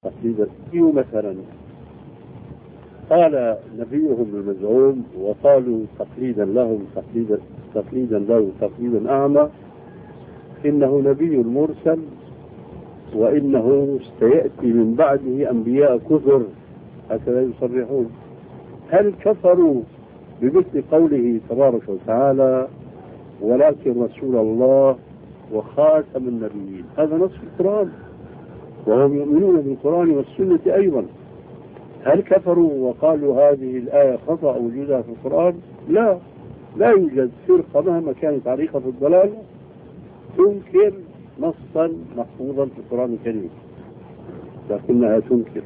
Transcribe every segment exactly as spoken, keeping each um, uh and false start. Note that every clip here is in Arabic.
تقليدا. مثلا قال نبيهم المزعوم وقالوا تقليدا لهم تقليدا تقليدا له تقليدا أعمى إنه نبي مرسل وإنه سيأتي من بعده أنبياء كثر، هكذا يصرحون. هل كفروا بمثل قوله تبارك وتعالى ولكن رسول الله وخاتم النبيين؟ هذا نص القرآن وهم يؤمنون بالقرآن والسنة أيضا. هل كفروا وقالوا هذه الآية خطأ وجودها في القرآن؟ لا، لا يوجد فرقة مهما كانت عريقة في الضلال تنكر نصا محفوظا في القرآن الكريم، لكنها تنكر.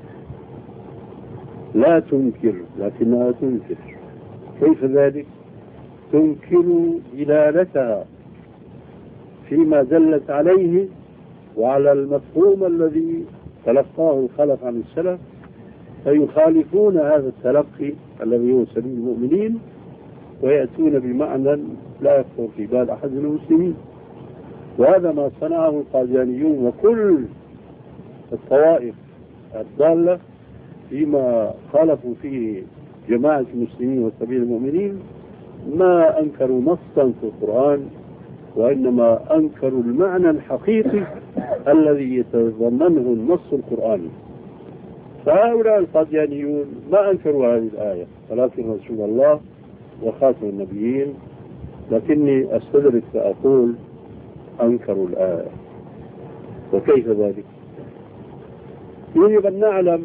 لا تنكر لكنها تنكر. كيف ذلك؟ تنكر دلالتها فيما دلت عليه وعلى المفهوم الذي تلقاه الخلف عن السلف، فيخالفون هذا التلقي الذي هو سبيل المؤمنين ويأتون بمعنى لا يخطر في بال أحد من المسلمين. وهذا ما صنعه القاديانيون وكل الطوائف الضالة فيما خالفوا فيه جماعة المسلمين وسبيل المؤمنين. ما أنكروا نصا في القرآن وإنما أنكروا المعنى الحقيقي الذي يتضمنه النص القرآني. فهؤلاء القاديانيون ما أنكروا هذه الآية ولكن رسول الله وخاتم النبيين، لكني أستدرك فأقول أنكروا الآية. وكيف ذلك؟ يجب أن نعلم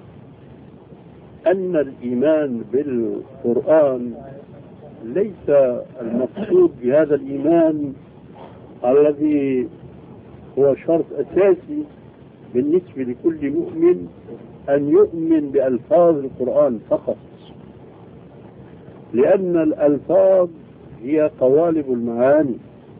أن الإيمان بالقرآن ليس المقصود بهذا الإيمان الذي هو شرط أساسي بالنسبة لكل مؤمن أن يؤمن بألفاظ القرآن فقط، لأن الألفاظ هي قوالب المعاني.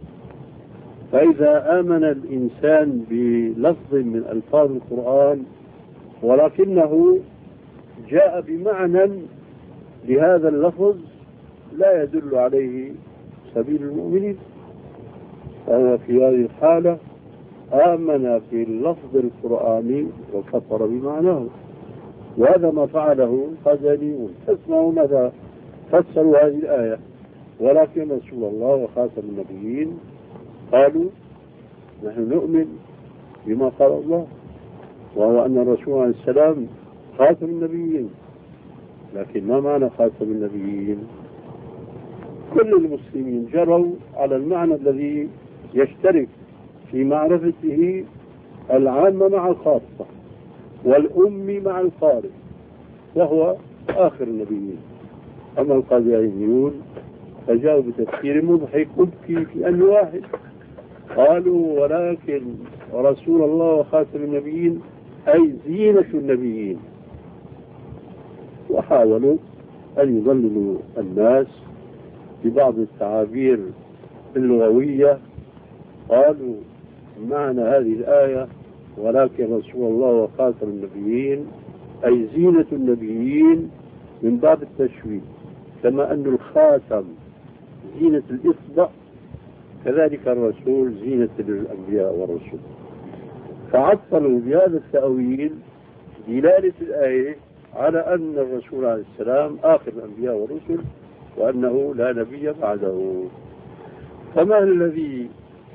فإذا آمن الإنسان بلفظ من ألفاظ القرآن ولكنه جاء بمعنى لهذا اللفظ لا يدل عليه سبيل المؤمنين، فهو في هذه الحالة آمن باللفظ القرآني وكفر بمعناه. وهذا ما فعله القاديانيون. اسمعوا ماذا فسروا هذه الآية ولكن رسول الله وخاتم النبيين. قالوا نحن نؤمن بما قال الله وهو أن الرسول عليه السلام خاتم النبيين، لكن ما معنى خاتم النبيين؟ كل المسلمين جروا على المعنى الذي يشترك في معرفته العامة مع الخاصة والأم مع القارئ وهو آخر النبيين. أما القاديانيون فجاءوا بتفسير مضحك مبكي في أن واحد، قالوا ولكن رسول الله وخاتم النبيين أي زينة النبيين، وحاولوا أن يضللوا الناس ببعض التعابير اللغوية. قالوا معنى هذه الآية ولكن رسول الله وخاتم النبيين أي زينة النبيين من باب التشويه، كما أن الخاتم زينة الإصبع كذلك الرسول زينة الأنبياء والرسل. فعطلوا بهذا التأويل دلالة الآية على أن الرسول عليه السلام آخر الأنبياء والرسل وأنه لا نبي بعده. فما الذي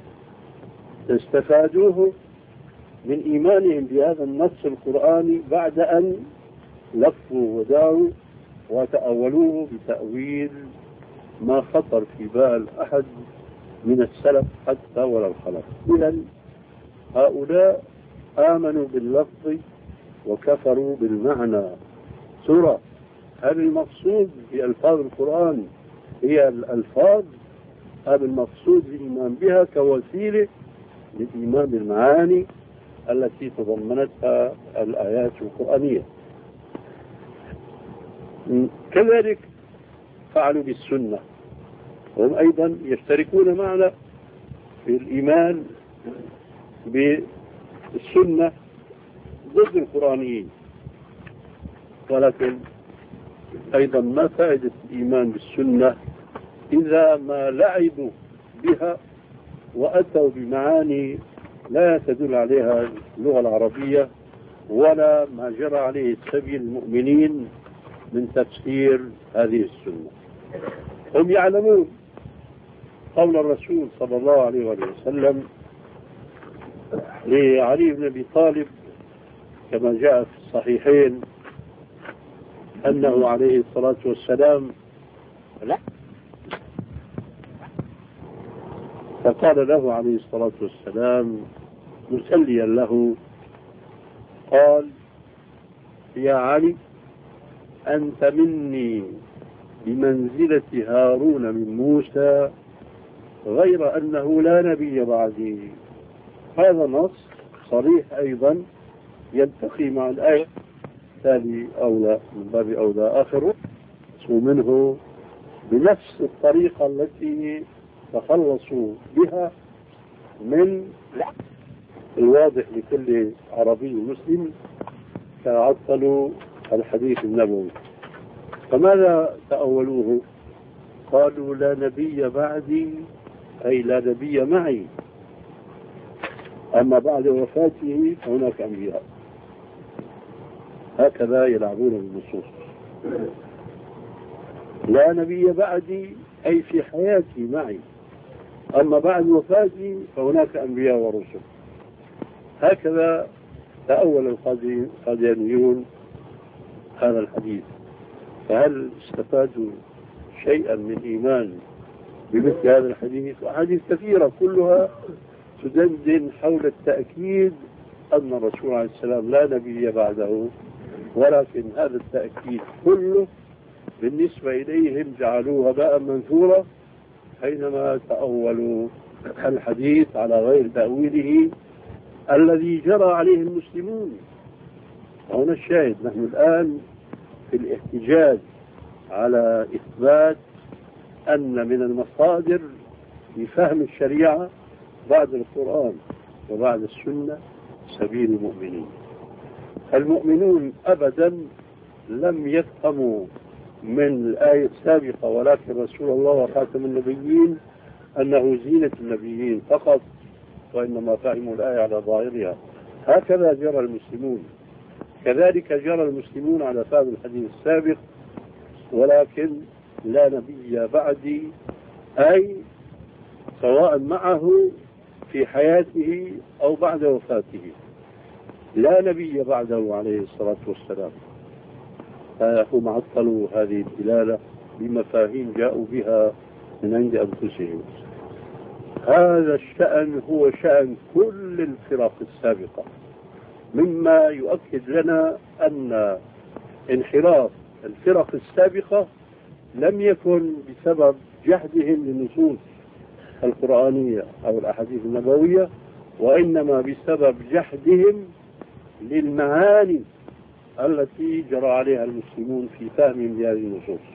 استفادوه من إيمانهم بهذا النص القرآني بعد أن لفوا وداروا وتأولوه بتأويل ما خطر في بال أحد من السلف حتى ولا الخلف؟ إذن هؤلاء آمنوا باللفظ وكفروا بالمعنى. ترى هل المقصود بألفاظ القرآن هي الألفاظ أم المقصود بالإيمان بها كوسيلة للإيمان بالمعاني التي تضمنتها الآيات القرآنية؟ كذلك فعلوا بالسنة، هم أيضا يشتركون معنا في الإيمان بالسنة ضد القرآنيين، ولكن أيضا ما فائدة الإيمان بالسنة إذا ما لعبوا بها وأتوا بمعاني لا تدل عليها اللغة العربية ولا ما جرى عليه سبيل المؤمنين من تفسير هذه السنة. هم يعلمون قول الرسول صلى الله عليه وسلم لعلي بن أبي طالب كما جاء في الصحيحين أنه عليه الصلاة والسلام لا فقال له عليه الصلاة والسلام مسليا له قال يا علي أنت مني بمنزلة هارون من موسى غير أنه لا نبي بعدي. هذا نص صريح أيضا يلتقي مع الآية التالي أولى من باب أولى آخر منه بنفس الطريقة التي تخلصوا بها من الواضح لكل عربي مسلم تعطلوا الحديث النبوي. فماذا تأولوه؟ قالوا لا نبي بعدي أي لا نبي معي، أما بعد وفاته فهناك أنبياء. هكذا يلعبون بالنصوص. لا نبي بعدي أي في حياتي معي، أما بعد وفاتي فهناك أنبياء ورسل. هكذا تأول القاديانيون هذا الحديث. فهل استفادوا شيئا من إيمان بمثل هذا الحديث؟ وحديث كثيرة كلها تدندن حول التأكيد أن الرسول عليه السلام لا نبي بعده، ولكن هذا التأكيد كله بالنسبة إليهم جعلوه هباء منثورا حينما تأولوا الحديث على غير تأويله الذي جرى عليه المسلمون. هنا الشاهد، نحن الآن في الاحتجاج على إثبات أن من المصادر في فهم الشريعة بعد القرآن وبعد السنة سبيل المؤمنين. المؤمنون أبدا لم يفهموا من الآية السابقة ولكن رسول الله وخاتم النبيين أنه زينة النبيين فقط، وإنما فهموا الآية على ظاهرها. هكذا جرى المسلمون، كذلك جرى المسلمون على فهم الحديث السابق، ولكن لا نبي بعدي أي سواء معه في حياته أو بعد وفاته، لا نبي بعده عليه الصلاة والسلام. فهم عطلوا هذه الدلالة بمفاهيم جاءوا بها من عند أنفسهم. هذا الشأن هو شأن كل الفرق السابقة، مما يؤكد لنا أن انحراف الفرق السابقة لم يكن بسبب جحدهم للنصوص القرآنية أو الأحاديث النبوية، وإنما بسبب جحدهم للمعاني التي جرى عليها المسلمون في فهمهم لهذه النصوص.